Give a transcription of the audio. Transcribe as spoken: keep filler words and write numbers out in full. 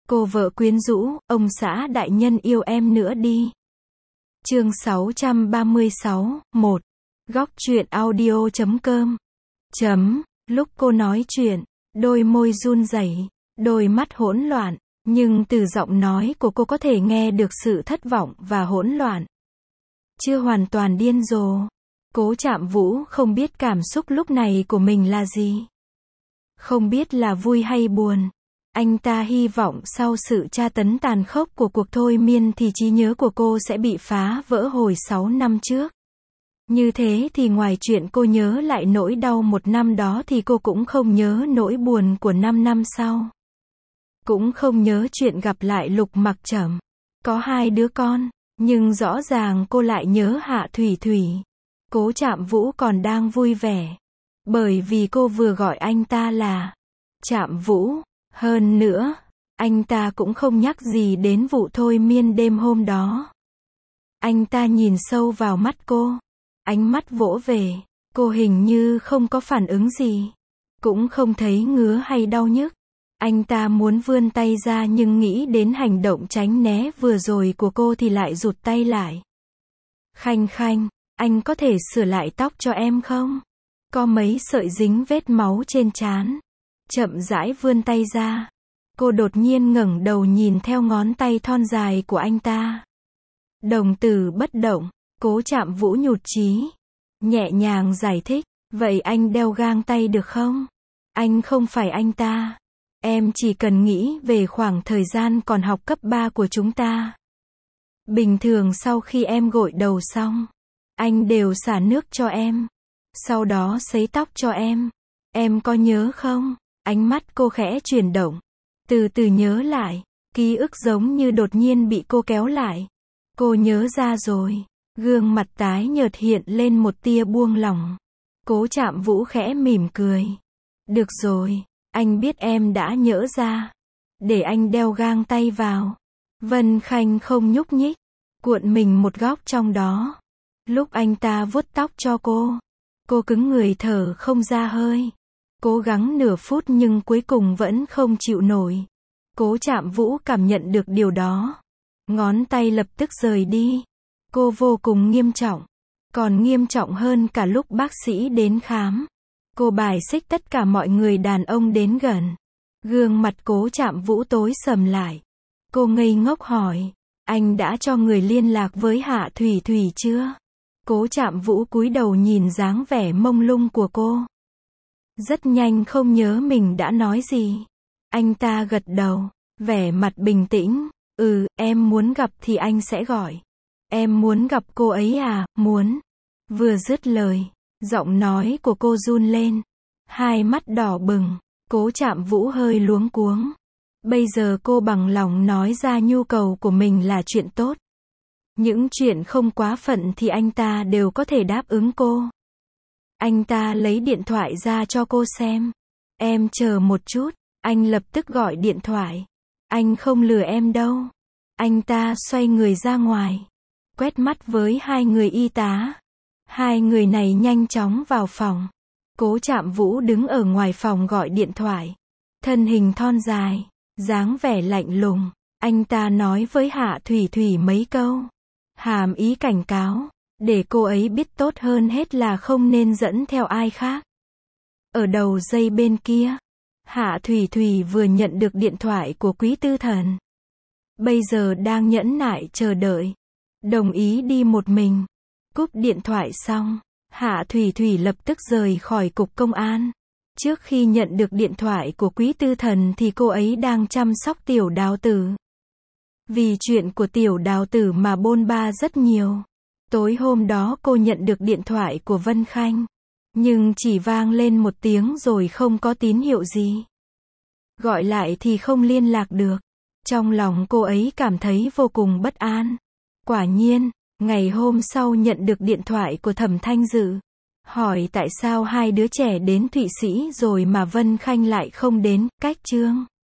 Cô vợ quyến rũ, ông xã đại nhân yêu em nữa đi. Chương sáu trăm ba mươi sáu, một. Góc truyện audio chấm com. Chấm. Lúc cô nói chuyện, đôi môi run rẩy, đôi mắt hỗn loạn, nhưng từ giọng nói của cô có thể nghe được sự thất vọng và hỗn loạn. Chưa hoàn toàn điên rồ. Cố Trạm Vũ không biết cảm xúc lúc này của mình là gì. Không biết là vui hay buồn. Anh ta hy vọng sau sự tra tấn tàn khốc của cuộc thôi miên thì trí nhớ của cô sẽ bị phá vỡ hồi sáu năm trước. Như thế thì ngoài chuyện cô nhớ lại nỗi đau một năm đó thì cô cũng không nhớ nỗi buồn của năm năm sau. Cũng không nhớ chuyện gặp lại Lục Mặc Trầm. Có hai đứa con, nhưng rõ ràng cô lại nhớ Hạ Thủy Thủy. Cố Trạm Vũ còn đang vui vẻ. Bởi vì cô vừa gọi anh ta là Trạm Vũ. Hơn nữa, anh ta cũng không nhắc gì đến vụ thôi miên đêm hôm đó. Anh ta nhìn sâu vào mắt cô. Ánh mắt vỗ về. Cô hình như không có phản ứng gì. Cũng không thấy ngứa hay đau nhức. Anh ta muốn vươn tay ra nhưng nghĩ đến hành động tránh né vừa rồi của cô thì lại rụt tay lại. Khanh Khanh, anh có thể sửa lại tóc cho em không? Có mấy sợi dính vết máu trên trán. Chậm rãi vươn tay ra. Cô đột nhiên ngẩng đầu nhìn theo ngón tay thon dài của anh ta. Đồng tử bất động. Cố Trạm Vũ nhụt chí. Nhẹ nhàng giải thích. Vậy anh đeo gang tay được không? Anh không phải anh ta. Em chỉ cần nghĩ về khoảng thời gian còn học cấp ba của chúng ta. Bình thường sau khi em gội đầu xong, anh đều xả nước cho em. Sau đó sấy tóc cho em. Em có nhớ không? Ánh mắt cô khẽ chuyển động. Từ từ nhớ lại. Ký ức giống như đột nhiên bị cô kéo lại. Cô nhớ ra rồi. Gương mặt tái nhợt hiện lên một tia buông lỏng. Cố Trạm Vũ khẽ mỉm cười. Được rồi, anh biết em đã nhớ ra. Để anh đeo gang tay vào. Vân Khanh không nhúc nhích. Cuộn mình một góc trong đó. Lúc anh ta vuốt tóc cho cô, cô cứng người thở không ra hơi. Cố gắng nửa phút nhưng cuối cùng vẫn không chịu nổi. Cố Trạm Vũ cảm nhận được điều đó. Ngón tay lập tức rời đi. Cô vô cùng nghiêm trọng. Còn nghiêm trọng hơn cả lúc bác sĩ đến khám. Cô bài xích tất cả mọi người đàn ông đến gần. Gương mặt Cố Trạm Vũ tối sầm lại. Cô ngây ngốc hỏi. Anh đã cho người liên lạc với Hạ Thủy Thủy chưa? Cố Trạm Vũ cúi đầu nhìn dáng vẻ mông lung của cô. Rất nhanh không nhớ mình đã nói gì. Anh ta gật đầu. Vẻ mặt bình tĩnh. Ừ, em muốn gặp thì anh sẽ gọi. Em muốn gặp cô ấy à? Muốn. Vừa dứt lời, giọng nói của cô run lên. Hai mắt đỏ bừng. Cố Trạm Vũ hơi luống cuống. Bây giờ cô bằng lòng nói ra nhu cầu của mình là chuyện tốt. Những chuyện không quá phận thì anh ta đều có thể đáp ứng cô. Anh ta lấy điện thoại ra cho cô xem. Em chờ một chút. Anh lập tức gọi điện thoại. Anh không lừa em đâu. Anh ta xoay người ra ngoài. Quét mắt với hai người y tá. Hai người này nhanh chóng vào phòng. Cố Trạm Vũ đứng ở ngoài phòng gọi điện thoại. Thân hình thon dài, dáng vẻ lạnh lùng. Anh ta nói với Hạ Thủy Thủy mấy câu. Hàm ý cảnh cáo. Để cô ấy biết tốt hơn hết là không nên dẫn theo ai khác. Ở đầu dây bên kia, Hạ Thủy Thủy vừa nhận được điện thoại của Quý Tư Thần. Bây giờ đang nhẫn nại chờ đợi. Đồng ý đi một mình. Cúp điện thoại xong, Hạ Thủy Thủy lập tức rời khỏi cục công an. Trước khi nhận được điện thoại của Quý Tư Thần thì cô ấy đang chăm sóc Tiểu Đào Tử. Vì chuyện của Tiểu Đào Tử mà bôn ba rất nhiều. Tối hôm đó cô nhận được điện thoại của Vân Khanh. Nhưng chỉ vang lên một tiếng rồi không có tín hiệu gì. Gọi lại thì không liên lạc được. Trong lòng cô ấy cảm thấy vô cùng bất an. Quả nhiên, ngày hôm sau nhận được điện thoại của Thẩm Thanh Dự. Hỏi tại sao hai đứa trẻ đến Thụy Sĩ rồi mà Vân Khanh lại không đến, cách chương.